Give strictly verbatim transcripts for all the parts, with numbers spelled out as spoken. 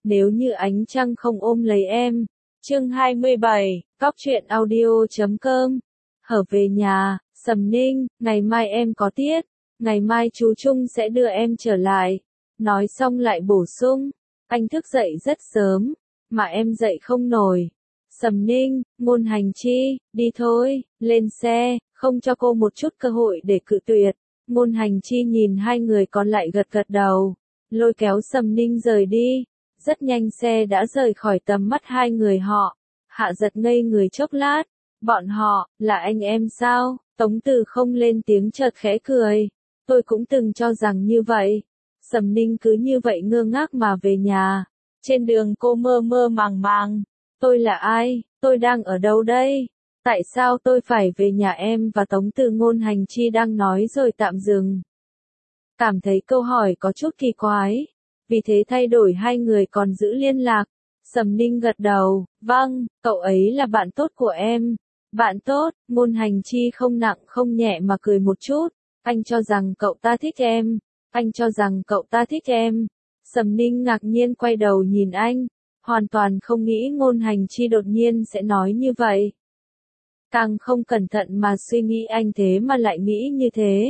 nếu như ánh trăng không ôm lấy em. Chương hai mươi bảy, Cóc truyện audio chấm com. Hở về nhà, Sầm Ninh, ngày mai em có tiết, ngày mai chú Trung sẽ đưa em trở lại. Nói xong lại bổ sung, anh thức dậy rất sớm, mà em dậy không nổi. Sầm Ninh, Ngôn Hành Chi, đi thôi, lên xe, không cho cô một chút cơ hội để cự tuyệt. Ngôn Hành Chi nhìn hai người còn lại gật gật đầu, lôi kéo Sầm Ninh rời đi. Rất nhanh xe đã rời khỏi tầm mắt hai người họ. Hạ Giật ngây người chốc lát, bọn họ, là anh em sao? Tống Từ không lên tiếng chợt khẽ cười. Tôi cũng từng cho rằng như vậy. Sầm Ninh cứ như vậy ngơ ngác mà về nhà. Trên đường cô mơ mơ màng màng. Tôi là ai? Tôi đang ở đâu đây? Tại sao tôi phải về nhà em và Tống Từ? Ngôn Hành Chi đang nói rồi tạm dừng. Cảm thấy câu hỏi có chút kỳ quái. Vì thế thay đổi hai người còn giữ liên lạc. Sầm Ninh gật đầu, vâng, cậu ấy là bạn tốt của em. Bạn tốt, Ngôn Hành Chi không nặng không nhẹ mà cười một chút. Anh cho rằng cậu ta thích em. Anh cho rằng cậu ta thích em. Sầm Ninh ngạc nhiên quay đầu nhìn anh. Hoàn toàn không nghĩ Ngôn Hành Chi đột nhiên sẽ nói như vậy. Càng không cẩn thận mà suy nghĩ anh thế mà lại nghĩ như thế.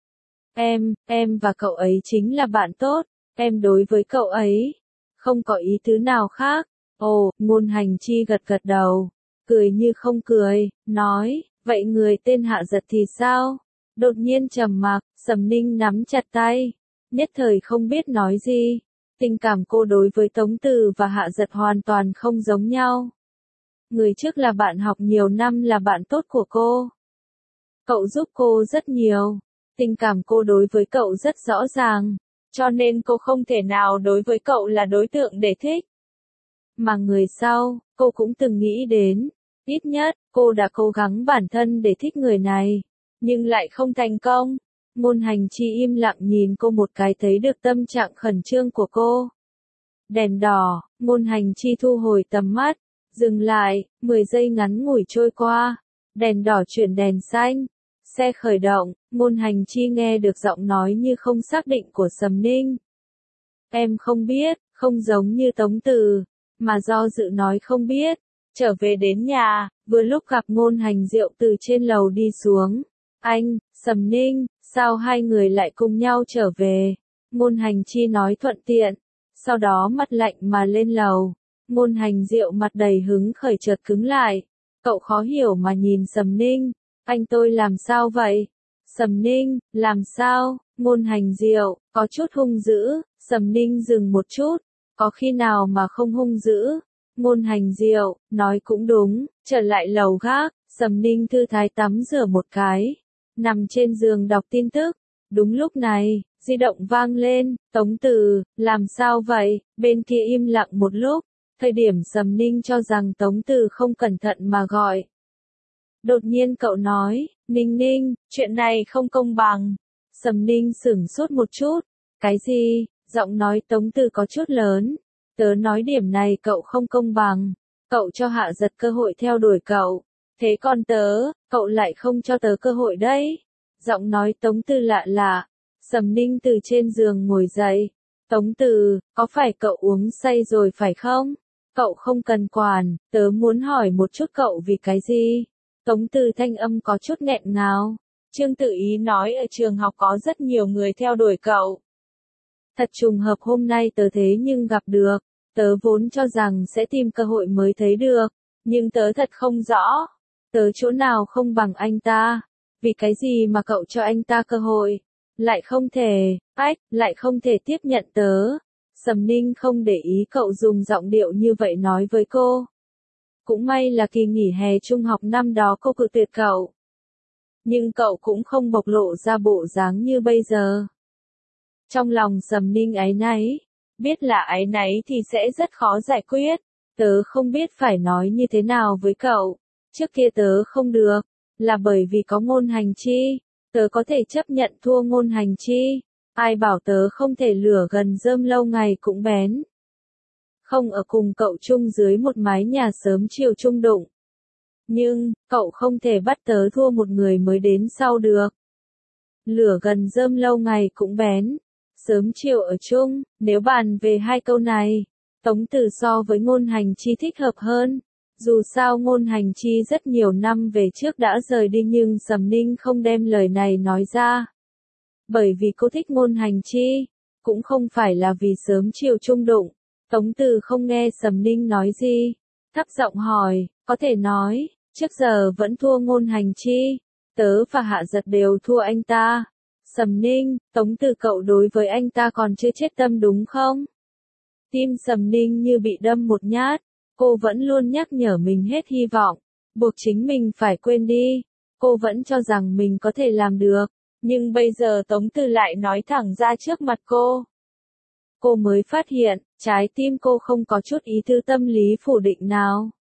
Em, em và cậu ấy chính là bạn tốt. Em đối với cậu ấy, không có ý tứ nào khác. Ồ, Ngôn Hành Chi gật gật đầu, cười như không cười, nói, vậy người tên Hạ Giật thì sao? Đột nhiên trầm mặc, Sầm Ninh nắm chặt tay, nhất thời không biết nói gì. Tình cảm cô đối với Tống Từ và Hạ Giật hoàn toàn không giống nhau. Người trước là bạn học nhiều năm, là bạn tốt của cô. Cậu giúp cô rất nhiều. Tình cảm cô đối với cậu rất rõ ràng. Cho nên cô không thể nào đối với cậu là đối tượng để thích. Mà người sau, cô cũng từng nghĩ đến. Ít nhất, cô đã cố gắng bản thân để thích người này. Nhưng lại không thành công. Ngôn Hành Chi im lặng nhìn cô một cái, thấy được tâm trạng khẩn trương của cô. Đèn đỏ, Ngôn Hành Chi thu hồi tầm mắt. Dừng lại, mười giây ngắn ngủi trôi qua. Đèn đỏ chuyển đèn xanh. Xe khởi động, Ngôn Hành Chi nghe được giọng nói như không xác định của Sầm Ninh. Em không biết, không giống như Tống Từ, mà do dự nói không biết. Trở về đến nhà, vừa lúc gặp Ngôn Hành Diệu từ trên lầu đi xuống. Anh, Sầm Ninh, sao hai người lại cùng nhau trở về? Ngôn Hành Chi nói thuận tiện, sau đó mặt lạnh mà lên lầu. Ngôn Hành Diệu mặt đầy hứng khởi chợt cứng lại. Cậu khó hiểu mà nhìn Sầm Ninh. Anh tôi làm sao vậy? Sầm Ninh, làm sao? Ngôn Hành Diệu, có chút hung dữ. Sầm Ninh dừng một chút. Có khi nào mà không hung dữ? Ngôn Hành Diệu, nói cũng đúng. Trở lại lầu gác, Sầm Ninh thư thái tắm rửa một cái. Nằm trên giường đọc tin tức. Đúng lúc này, di động vang lên. Tống Từ, làm sao vậy? Bên kia im lặng một lúc. Thời điểm Sầm Ninh cho rằng Tống Từ không cẩn thận mà gọi. Đột nhiên cậu nói, Ninh Ninh, chuyện này không công bằng. Sầm Ninh sửng sốt một chút. Cái gì? Giọng nói Tống Từ có chút lớn. Tớ nói điểm này cậu không công bằng. Cậu cho Hạ Giật cơ hội theo đuổi cậu. Thế còn tớ, cậu lại không cho tớ cơ hội đấy. Giọng nói Tống Từ lạ lạ. Sầm Ninh từ trên giường ngồi dậy. Tống Từ, có phải cậu uống say rồi phải không? Cậu không cần quản, tớ muốn hỏi một chút cậu vì cái gì? Tống Từ thanh âm có chút nghẹn ngào. Trương Tự Ý nói ở trường học có rất nhiều người theo đuổi cậu. Thật trùng hợp hôm nay tớ thế nhưng gặp được. Tớ vốn cho rằng sẽ tìm cơ hội mới thấy được. Nhưng tớ thật không rõ. Tớ chỗ nào không bằng anh ta. Vì cái gì mà cậu cho anh ta cơ hội? Lại không thể, ách, lại không thể tiếp nhận tớ. Sầm Ninh không để ý cậu dùng giọng điệu như vậy nói với cô. Cũng may là kỳ nghỉ hè trung học năm đó cô cự tuyệt cậu. Nhưng cậu cũng không bộc lộ ra bộ dáng như bây giờ. Trong lòng Sầm Ninh áy náy. Biết là áy náy thì sẽ rất khó giải quyết. Tớ không biết phải nói như thế nào với cậu. Trước kia tớ không được. Là bởi vì có Ngôn Hành Chi. Tớ có thể chấp nhận thua Ngôn Hành Chi. Ai bảo tớ không thể lửa gần rơm lâu ngày cũng bén. Không ở cùng cậu chung dưới một mái nhà sớm chiều chung đụng. Nhưng, cậu không thể bắt tớ thua một người mới đến sau được. Lửa gần rơm lâu ngày cũng bén. Sớm chiều ở chung, nếu bàn về hai câu này, Tống Từ so với Ngôn Hành Chi thích hợp hơn. Dù sao Ngôn Hành Chi rất nhiều năm về trước đã rời đi nhưng Sầm Ninh không đem lời này nói ra. Bởi vì cô thích Ngôn Hành Chi, cũng không phải là vì sớm chiều chung đụng. Tống Từ không nghe Sầm Ninh nói gì, thấp giọng hỏi, có thể nói, trước giờ vẫn thua Ngôn Hành Chi, tớ và Hạ Giật đều thua anh ta. Sầm Ninh, Tống Từ cậu đối với anh ta còn chưa chết tâm đúng không? Tim Sầm Ninh như bị đâm một nhát, cô vẫn luôn nhắc nhở mình hết hy vọng, buộc chính mình phải quên đi, cô vẫn cho rằng mình có thể làm được, nhưng bây giờ Tống Từ lại nói thẳng ra trước mặt cô. Cô mới phát hiện, trái tim cô không có chút ý tư tâm lý phủ định nào.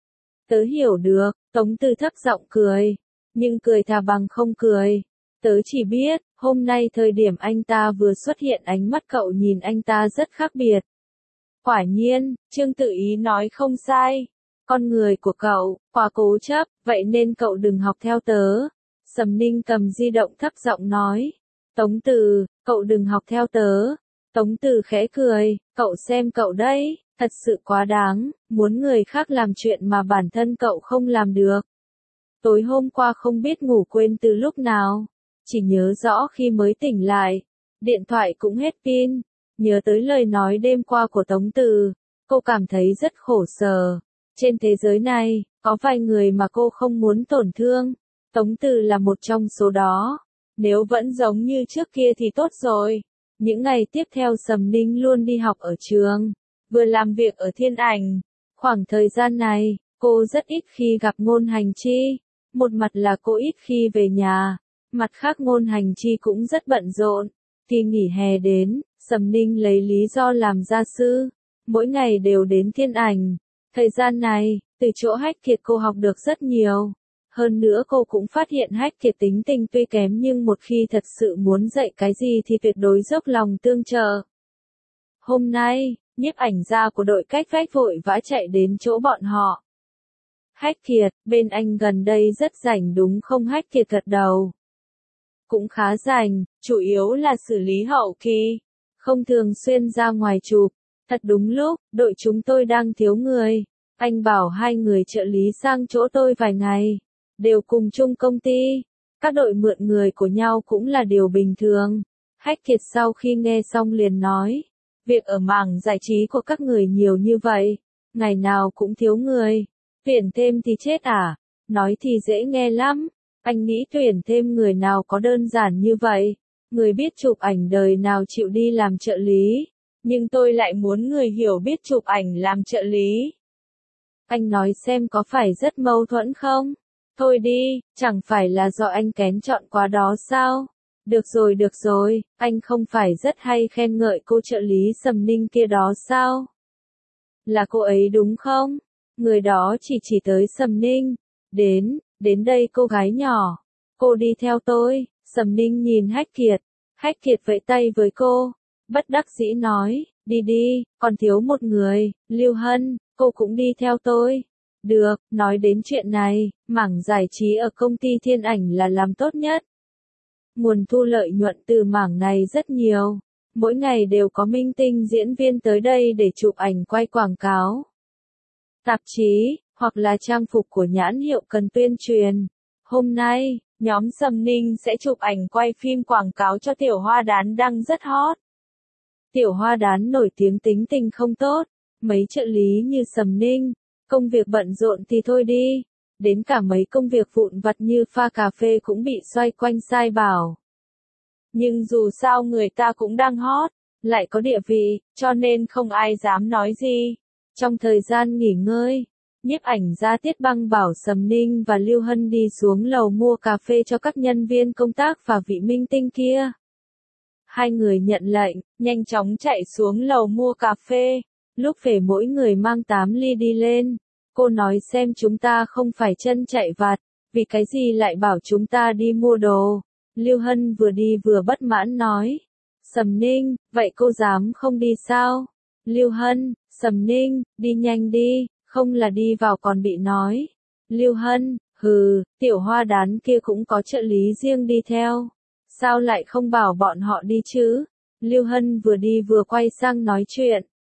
Tớ hiểu được, Tống Từ thấp giọng cười, nhưng cười thà bằng không cười. Tớ chỉ biết, hôm nay thời điểm anh ta vừa xuất hiện ánh mắt cậu nhìn anh ta rất khác biệt. Quả nhiên, Trương Tự Ý nói không sai. Con người của cậu, quá cố chấp, vậy nên cậu đừng học theo tớ. Sầm Ninh cầm di động thấp giọng nói. Tống Từ, cậu đừng học theo tớ. Tống Từ khẽ cười, cậu xem cậu đấy, thật sự quá đáng, muốn người khác làm chuyện mà bản thân cậu không làm được. Tối hôm qua không biết ngủ quên từ lúc nào, chỉ nhớ rõ khi mới tỉnh lại, điện thoại cũng hết pin. Nhớ tới lời nói đêm qua của Tống Từ, cô cảm thấy rất khổ sở. Trên thế giới này, có vài người mà cô không muốn tổn thương. Tống Từ là một trong số đó. Nếu vẫn giống như trước kia thì tốt rồi. Những ngày tiếp theo Sầm Ninh luôn đi học ở trường, vừa làm việc ở Thiên Ảnh. Khoảng thời gian này, cô rất ít khi gặp Ngôn Hành Chi. Một mặt là cô ít khi về nhà, mặt khác Ngôn Hành Chi cũng rất bận rộn. Kỳ nghỉ hè đến, Sầm Ninh lấy lý do làm gia sư, mỗi ngày đều đến Thiên Ảnh. Thời gian này, từ chỗ Hách Kiệt cô học được rất nhiều. Hơn nữa cô cũng phát hiện Hách Kiệt tính tình tuy kém nhưng một khi thật sự muốn dạy cái gì thì tuyệt đối dốc lòng tương trợ. Hôm nay, nhiếp ảnh gia của đội cách vách vội vã chạy đến chỗ bọn họ. Hách Kiệt, bên anh gần đây rất rảnh đúng không? Hách Kiệt gật đầu. Cũng khá rảnh, chủ yếu là xử lý hậu kỳ, không thường xuyên ra ngoài chụp. Thật đúng lúc, đội chúng tôi đang thiếu người. Anh bảo hai người trợ lý sang chỗ tôi vài ngày, đều cùng chung công ty. Các đội mượn người của nhau cũng là điều bình thường. Hách Kiệt sau khi nghe xong liền nói, việc ở mảng giải trí của các người nhiều như vậy, ngày nào cũng thiếu người, tuyển thêm thì chết à? Nói thì dễ nghe lắm, anh nghĩ tuyển thêm người nào có đơn giản như vậy, người biết chụp ảnh đời nào chịu đi làm trợ lý, nhưng tôi lại muốn người hiểu biết chụp ảnh làm trợ lý. Anh nói xem có phải rất mâu thuẫn không? Thôi đi, chẳng phải là do anh kén chọn quá đó sao? Được rồi được rồi, anh không phải rất hay khen ngợi cô trợ lý Sầm Ninh kia đó sao? Là cô ấy đúng không? Người đó chỉ chỉ tới Sầm Ninh. Đến, đến đây cô gái nhỏ. Cô đi theo tôi. Sầm Ninh nhìn Hách Kiệt. Hách Kiệt vẫy tay với cô. Bất đắc dĩ nói, đi đi, còn thiếu một người, Lưu Hân, cô cũng đi theo tôi. Được, nói đến chuyện này, mảng giải trí ở công ty Thiên Ảnh là làm tốt nhất. Nguồn thu lợi nhuận từ mảng này rất nhiều. Mỗi ngày đều có minh tinh diễn viên tới đây để chụp ảnh quay quảng cáo. Tạp chí, hoặc là trang phục của nhãn hiệu cần tuyên truyền. Hôm nay, nhóm Sầm Ninh sẽ chụp ảnh quay phim quảng cáo cho Tiểu Hoa Đán đang rất hot. Tiểu Hoa Đán nổi tiếng tính tình không tốt, mấy trợ lý như Sầm Ninh, công việc bận rộn thì thôi đi, đến cả mấy công việc vụn vặt như pha cà phê cũng bị xoay quanh sai bảo. Nhưng dù sao người ta cũng đang hot, lại có địa vị, cho nên không ai dám nói gì. Trong thời gian nghỉ ngơi, nhiếp ảnh gia Tiết Băng bảo Sầm Ninh và Lưu Hân đi xuống lầu mua cà phê cho các nhân viên công tác và vị minh tinh kia. Hai người nhận lệnh, nhanh chóng chạy xuống lầu mua cà phê. Lúc về mỗi người mang tám ly đi lên. Cô nói xem chúng ta không phải chân chạy vặt, vì cái gì lại bảo chúng ta đi mua đồ. Lưu Hân vừa đi vừa bất mãn nói. Sầm Ninh, vậy cô dám không đi sao? Lưu Hân, Sầm Ninh, đi nhanh đi, không là đi vào còn bị nói. Lưu Hân, hừ, Tiểu Hoa Đán kia cũng có trợ lý riêng đi theo. Sao lại không bảo bọn họ đi chứ? Lưu Hân vừa đi vừa quay sang nói chuyện.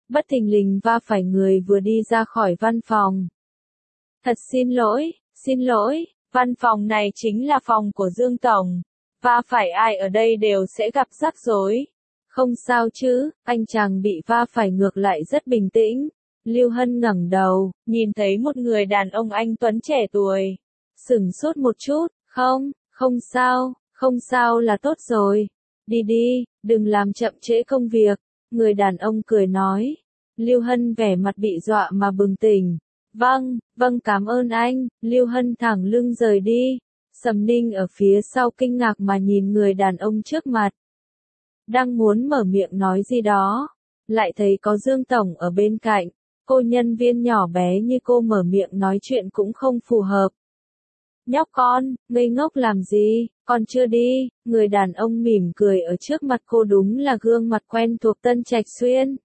bất thình lình va phải người vừa đi ra khỏi văn phòng. Thật xin lỗi, xin lỗi, văn phòng này chính là phòng của Dương Tổng. Va phải ai ở đây đều sẽ gặp rắc rối. Không sao chứ, anh chàng bị va phải ngược lại rất bình tĩnh. Lưu Hân ngẩng đầu, nhìn thấy một người đàn ông anh tuấn trẻ tuổi. Sửng sốt một chút, không, không sao, không sao là tốt rồi. Đi đi, đừng làm chậm trễ công việc. Người đàn ông cười nói. Lưu Hân vẻ mặt bị dọa mà bừng tỉnh. Vâng, vâng cảm ơn anh. Lưu Hân thẳng lưng rời đi. Sầm Ninh ở phía sau kinh ngạc mà nhìn người đàn ông trước mặt. Đang muốn mở miệng nói gì đó. Lại thấy có Dương Tổng ở bên cạnh. Cô nhân viên nhỏ bé như cô mở miệng nói chuyện cũng không phù hợp. Nhóc con, ngây ngốc làm gì, còn chưa đi. Người đàn ông mỉm cười ở trước mặt cô đúng là gương mặt quen thuộc Tân Trạch Xuyên.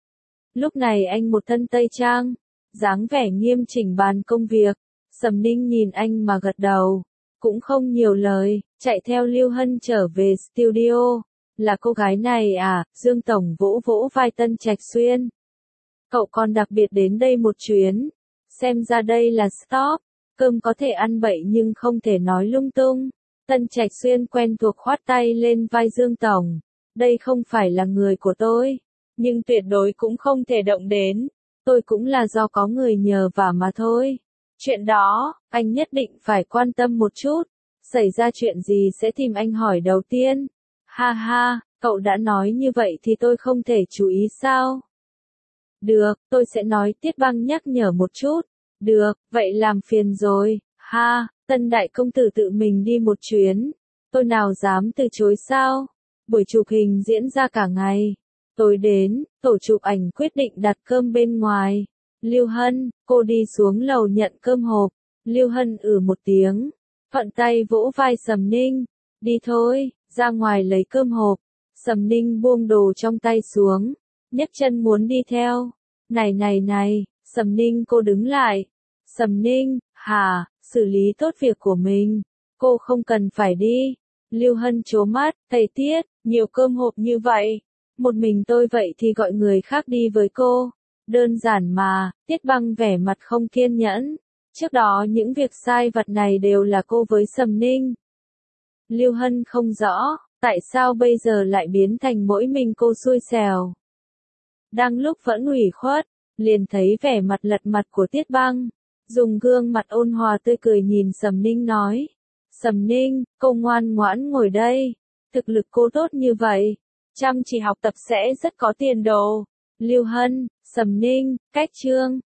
Lúc này anh một thân tây trang, dáng vẻ nghiêm chỉnh bàn công việc. Sầm Ninh nhìn anh mà gật đầu, cũng không nhiều lời, chạy theo Lưu Hân trở về studio. Là cô gái này à? Dương Tổng vỗ vỗ vai Tân Trạch Xuyên. Cậu còn đặc biệt đến đây một chuyến. Xem ra đây là stop. Cơm có thể ăn bậy nhưng không thể nói lung tung. Tân Trạch Xuyên quen thuộc khoát tay lên vai Dương Tổng. Đây không phải là người của tôi. Nhưng tuyệt đối cũng không thể động đến. Tôi cũng là do có người nhờ vả mà thôi. Chuyện đó, anh nhất định phải quan tâm một chút. Xảy ra chuyện gì sẽ tìm anh hỏi đầu tiên. Ha ha, cậu đã nói như vậy thì tôi không thể chú ý sao? Được, tôi sẽ nói Tiết Băng nhắc nhở một chút. Được, vậy làm phiền rồi. Ha, Tân đại công tử tự mình đi một chuyến. Tôi nào dám từ chối sao? Buổi chụp hình diễn ra cả ngày. Tối đến, tổ chụp ảnh quyết định đặt cơm bên ngoài. Lưu Hân, cô đi xuống lầu nhận cơm hộp. Lưu Hân ử một tiếng. Thuận tay vỗ vai Sầm Ninh. Đi thôi, ra ngoài lấy cơm hộp. Sầm Ninh buông đồ trong tay xuống. Nhấc chân muốn đi theo. Này này này, Sầm Ninh cô đứng lại. Sầm Ninh, hả, xử lý tốt việc của mình. Cô không cần phải đi. Lưu Hân trố mắt, thầy Tiết, nhiều cơm hộp như vậy. Một mình tôi vậy thì gọi người khác đi với cô. Đơn giản mà, Tiết Băng vẻ mặt không kiên nhẫn. Trước đó những việc sai vặt này đều là cô với Sầm Ninh. Lưu Hân không rõ, tại sao bây giờ lại biến thành mỗi mình cô xui xẻo. Đang lúc vẫn ủy khuất, liền thấy vẻ mặt lật mặt của Tiết Băng. Dùng gương mặt ôn hòa tươi cười nhìn Sầm Ninh nói. Sầm Ninh, cô ngoan ngoãn ngồi đây. Thực lực cô tốt như vậy. Chăm chỉ học tập sẽ rất có tiền đồ. Lưu Hân, Sầm Ninh, cách chương.